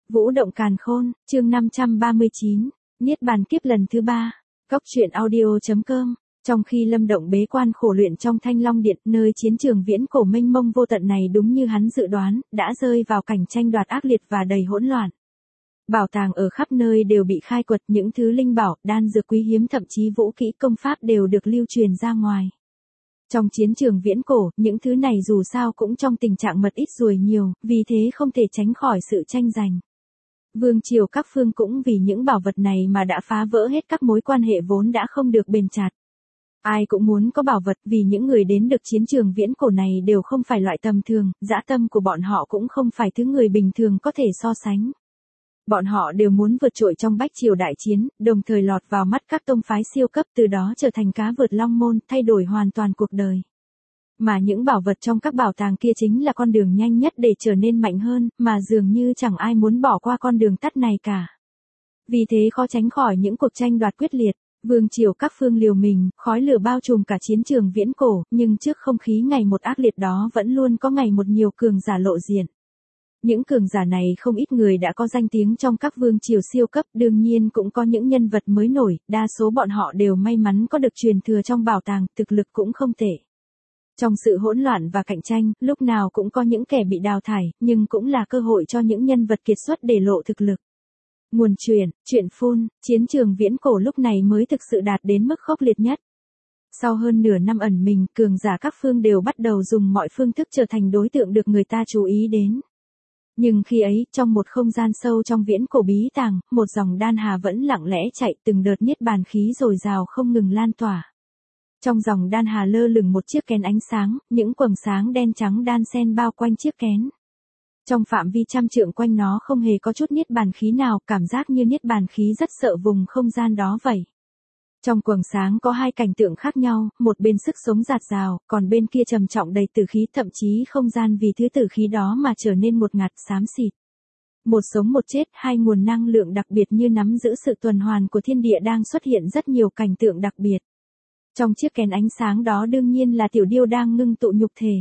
Vũ động càn khôn, chương 539, Niết bàn kiếp lần thứ 3. Góc truyện audio.com. Trong khi Lâm Động bế quan khổ luyện trong Thanh Long Điện, nơi chiến trường viễn cổ mênh mông vô tận này đúng như hắn dự đoán, đã rơi vào cảnh tranh đoạt ác liệt và đầy hỗn loạn. Bảo tàng ở khắp nơi đều bị khai quật, những thứ linh bảo, đan dược quý hiếm thậm chí vũ kỹ công pháp đều được lưu truyền ra ngoài. Trong chiến trường viễn cổ, những thứ này dù sao cũng trong tình trạng mật ít ruồi nhiều, vì thế không thể tránh khỏi sự tranh giành. Vương triều các phương cũng vì những bảo vật này mà đã phá vỡ hết các mối quan hệ vốn đã không được bền chặt. Ai cũng muốn có bảo vật vì những người đến được chiến trường viễn cổ này đều không phải loại tầm thường, dã tâm của bọn họ cũng không phải thứ người bình thường có thể so sánh. Bọn họ đều muốn vượt trội trong bách triều đại chiến, đồng thời lọt vào mắt các tông phái siêu cấp, từ đó trở thành cá vượt long môn, thay đổi hoàn toàn cuộc đời. Mà những bảo vật trong các bảo tàng kia chính là con đường nhanh nhất để trở nên mạnh hơn, mà dường như chẳng ai muốn bỏ qua con đường tắt này cả. Vì thế khó tránh khỏi những cuộc tranh đoạt quyết liệt, vương triều các phương liều mình, khói lửa bao trùm cả chiến trường viễn cổ, nhưng trước không khí ngày một ác liệt đó vẫn luôn có ngày một nhiều cường giả lộ diện. Những cường giả này không ít người đã có danh tiếng trong các vương triều siêu cấp, đương nhiên cũng có những nhân vật mới nổi, đa số bọn họ đều may mắn có được truyền thừa trong bảo tàng, thực lực cũng không tệ. Trong sự hỗn loạn và cạnh tranh, lúc nào cũng có những kẻ bị đào thải, nhưng cũng là cơ hội cho những nhân vật kiệt xuất để lộ thực lực. Nguồn truyện phun, chiến trường viễn cổ lúc này mới thực sự đạt đến mức khốc liệt nhất. Sau hơn nửa năm ẩn mình, cường giả các phương đều bắt đầu dùng mọi phương thức trở thành đối tượng được người ta chú ý đến. Nhưng khi ấy, trong một không gian sâu trong viễn cổ bí tàng, một dòng đan hà vẫn lặng lẽ chạy, từng đợt niết bàn khí dồi dào không ngừng lan tỏa. Trong dòng đan hà lơ lửng một chiếc kén ánh sáng, những quầng sáng đen trắng đan xen bao quanh chiếc kén. Trong phạm vi trăm trượng quanh nó không hề có chút niết bàn khí nào, cảm giác như niết bàn khí rất sợ vùng không gian đó vậy. Trong quầng sáng có hai cảnh tượng khác nhau, một bên sức sống rạt rào, còn bên kia trầm trọng đầy tử khí, thậm chí không gian vì thứ tử khí đó mà trở nên một ngạt xám xịt. Một sống một chết, hai nguồn năng lượng đặc biệt như nắm giữ sự tuần hoàn của thiên địa đang xuất hiện rất nhiều cảnh tượng đặc biệt. Trong chiếc kén ánh sáng đó đương nhiên là tiểu điêu đang ngưng tụ nhục thể.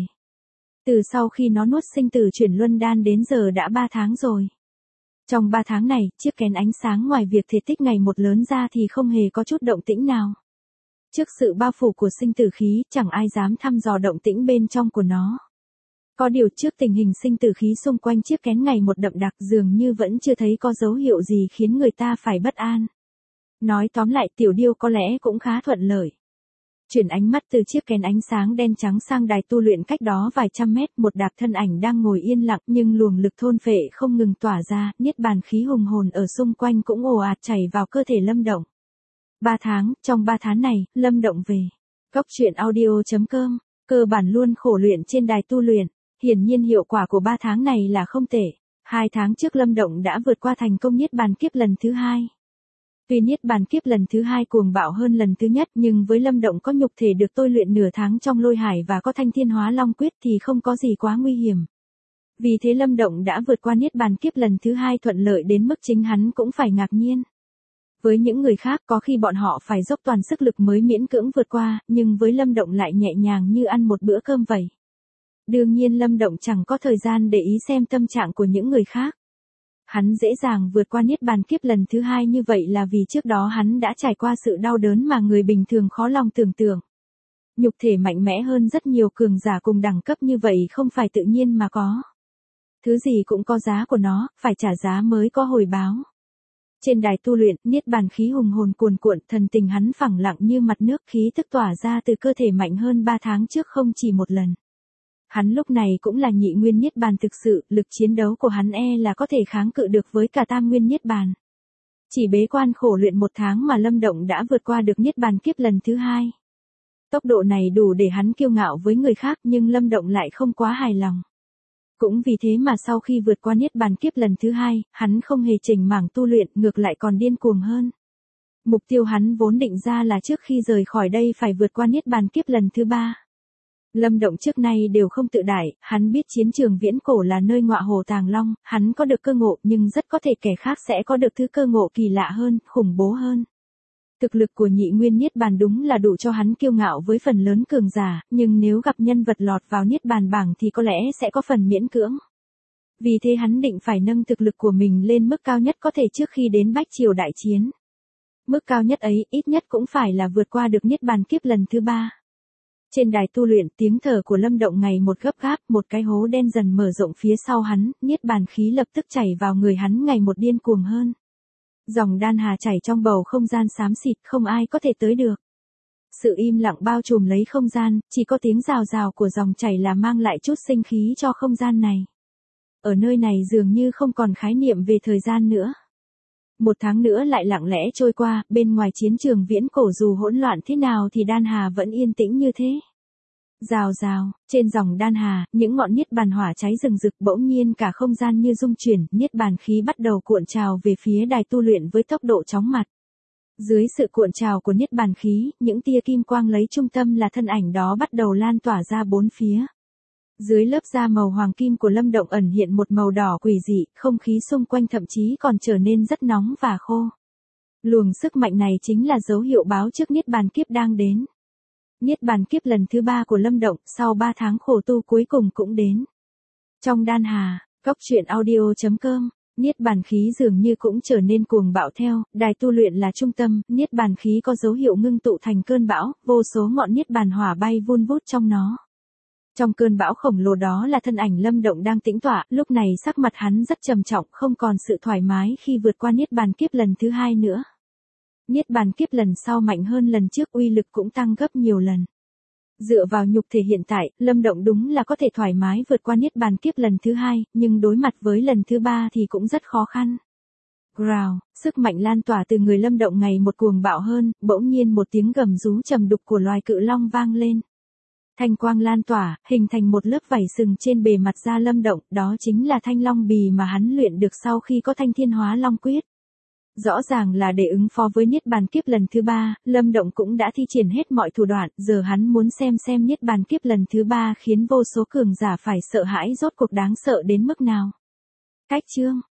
Từ sau khi nó nuốt sinh tử chuyển luân đan đến giờ đã 3 tháng rồi. Trong 3 tháng này, chiếc kén ánh sáng ngoài việc thể tích ngày một lớn ra thì không hề có chút động tĩnh nào. Trước sự bao phủ của sinh tử khí, chẳng ai dám thăm dò động tĩnh bên trong của nó. Có điều trước tình hình sinh tử khí xung quanh chiếc kén ngày một đậm đặc, dường như vẫn chưa thấy có dấu hiệu gì khiến người ta phải bất an. Nói tóm lại, tiểu điêu có lẽ cũng khá thuận lợi. Chuyển ánh mắt từ chiếc kén ánh sáng đen trắng sang đài tu luyện cách đó vài trăm mét, một đạp thân ảnh đang ngồi yên lặng, nhưng luồng lực thôn phệ không ngừng tỏa ra, niết bàn khí hùng hồn ở xung quanh cũng ồ ạt chảy vào cơ thể Lâm Động. 3 tháng, trong 3 tháng này, Lâm Động về. Góc truyện audio.com, cơ bản luôn khổ luyện trên đài tu luyện, hiển nhiên hiệu quả của 3 tháng này là không tệ. 2 tháng trước Lâm Động đã vượt qua thành công niết bàn kiếp lần thứ 2. Tuy niết bàn kiếp lần thứ 2 cuồng bạo hơn lần thứ nhất, nhưng với Lâm Động có nhục thể được tôi luyện nửa tháng trong lôi hải và có thanh thiên hóa long quyết thì không có gì quá nguy hiểm. Vì thế Lâm Động đã vượt qua niết bàn kiếp lần thứ 2 thuận lợi đến mức chính hắn cũng phải ngạc nhiên. Với những người khác có khi bọn họ phải dốc toàn sức lực mới miễn cưỡng vượt qua, nhưng với Lâm Động lại nhẹ nhàng như ăn một bữa cơm vậy. Đương nhiên Lâm Động chẳng có thời gian để ý xem tâm trạng của những người khác. Hắn dễ dàng vượt qua niết bàn kiếp lần thứ 2 như vậy là vì trước đó hắn đã trải qua sự đau đớn mà người bình thường khó lòng tưởng tượng. Nhục thể mạnh mẽ hơn rất nhiều cường giả cùng đẳng cấp như vậy không phải tự nhiên mà có. Thứ gì cũng có giá của nó, phải trả giá mới có hồi báo. Trên đài tu luyện, niết bàn khí hùng hồn cuồn cuộn, thần tình hắn phẳng lặng như mặt nước, khí tức tỏa ra từ cơ thể mạnh hơn 3 tháng trước không chỉ một lần. Hắn lúc này cũng là nhị nguyên niết bàn thực sự, lực chiến đấu của hắn là có thể kháng cự được với cả tam nguyên niết bàn. Chỉ bế quan khổ luyện 1 tháng mà Lâm Động đã vượt qua được niết bàn kiếp lần thứ 2. Tốc độ này đủ để hắn kiêu ngạo với người khác, nhưng Lâm Động lại không quá hài lòng. Cũng vì thế mà sau khi vượt qua niết bàn kiếp lần thứ 2, hắn không hề chỉnh mảng tu luyện, ngược lại còn điên cuồng hơn. Mục tiêu hắn vốn định ra là trước khi rời khỏi đây phải vượt qua niết bàn kiếp lần thứ 3. Lâm Động trước nay đều không tự đại, hắn biết chiến trường viễn cổ là nơi ngọa hổ tàng long, hắn có được cơ ngộ nhưng rất có thể kẻ khác sẽ có được thứ cơ ngộ kỳ lạ hơn, khủng bố hơn. Thực lực của nhị nguyên niết bàn đúng là đủ cho hắn kiêu ngạo với phần lớn cường giả, nhưng nếu gặp nhân vật lọt vào niết bàn bảng thì có lẽ sẽ có phần miễn cưỡng. Vì thế hắn định phải nâng thực lực của mình lên mức cao nhất có thể trước khi đến Bách Triều đại chiến. Mức cao nhất ấy ít nhất cũng phải là vượt qua được Niết Bàn Kiếp lần thứ 3. Trên đài tu luyện, tiếng thở của Lâm Động ngày một gấp gáp, một cái hố đen dần mở rộng phía sau hắn, niết bàn khí lập tức chảy vào người hắn ngày một điên cuồng hơn. Dòng đan hà chảy trong bầu không gian xám xịt, không ai có thể tới được. Sự im lặng bao trùm lấy không gian, chỉ có tiếng rào rào của dòng chảy là mang lại chút sinh khí cho không gian này. Ở nơi này dường như không còn khái niệm về thời gian nữa. Một tháng nữa lại lặng lẽ trôi qua, bên ngoài chiến trường viễn cổ dù hỗn loạn thế nào thì đan hà vẫn yên tĩnh như thế. Rào rào, trên dòng đan hà, những ngọn niết bàn hỏa cháy rừng rực, bỗng nhiên cả không gian như rung chuyển, niết bàn khí bắt đầu cuộn trào về phía đài tu luyện với tốc độ chóng mặt. Dưới sự cuộn trào của niết bàn khí, những tia kim quang lấy trung tâm là thân ảnh đó bắt đầu lan tỏa ra bốn phía. Dưới lớp da màu hoàng kim của Lâm Động ẩn hiện một màu đỏ quỷ dị, không khí xung quanh thậm chí còn trở nên rất nóng và khô. Luồng sức mạnh này chính là dấu hiệu báo trước Niết Bàn Kiếp đang đến. Niết Bàn Kiếp lần thứ 3 của Lâm Động, sau 3 tháng khổ tu cuối cùng cũng đến. Trong đan hà, goctruyện.audio.com, Niết Bàn khí dường như cũng trở nên cuồng bạo theo, đài tu luyện là trung tâm, Niết Bàn khí có dấu hiệu ngưng tụ thành cơn bão, vô số ngọn niết bàn hỏa bay vun vút trong nó. Trong cơn bão khổng lồ đó là thân ảnh Lâm Động đang tĩnh tọa, lúc này sắc mặt hắn rất trầm trọng, không còn sự thoải mái khi vượt qua Niết Bàn Kiếp lần thứ 2 nữa. Niết Bàn Kiếp lần sau mạnh hơn lần trước, uy lực cũng tăng gấp nhiều lần. Dựa vào nhục thể hiện tại, Lâm Động đúng là có thể thoải mái vượt qua Niết Bàn Kiếp lần thứ 2, nhưng đối mặt với lần thứ 3 thì cũng rất khó khăn. Growl, sức mạnh lan tỏa từ người Lâm Động ngày một cuồng bạo hơn, bỗng nhiên một tiếng gầm rú trầm đục của loài cự long vang lên. Thanh quang lan tỏa, hình thành một lớp vảy sừng trên bề mặt da Lâm Động, đó chính là thanh long bì mà hắn luyện được sau khi có Thanh Thiên Hóa Long Quyết. Rõ ràng là để ứng phó với Niết Bàn Kiếp lần thứ 3, Lâm Động cũng đã thi triển hết mọi thủ đoạn, giờ hắn muốn xem Niết Bàn Kiếp lần thứ 3 khiến vô số cường giả phải sợ hãi rốt cuộc đáng sợ đến mức nào. Cách chương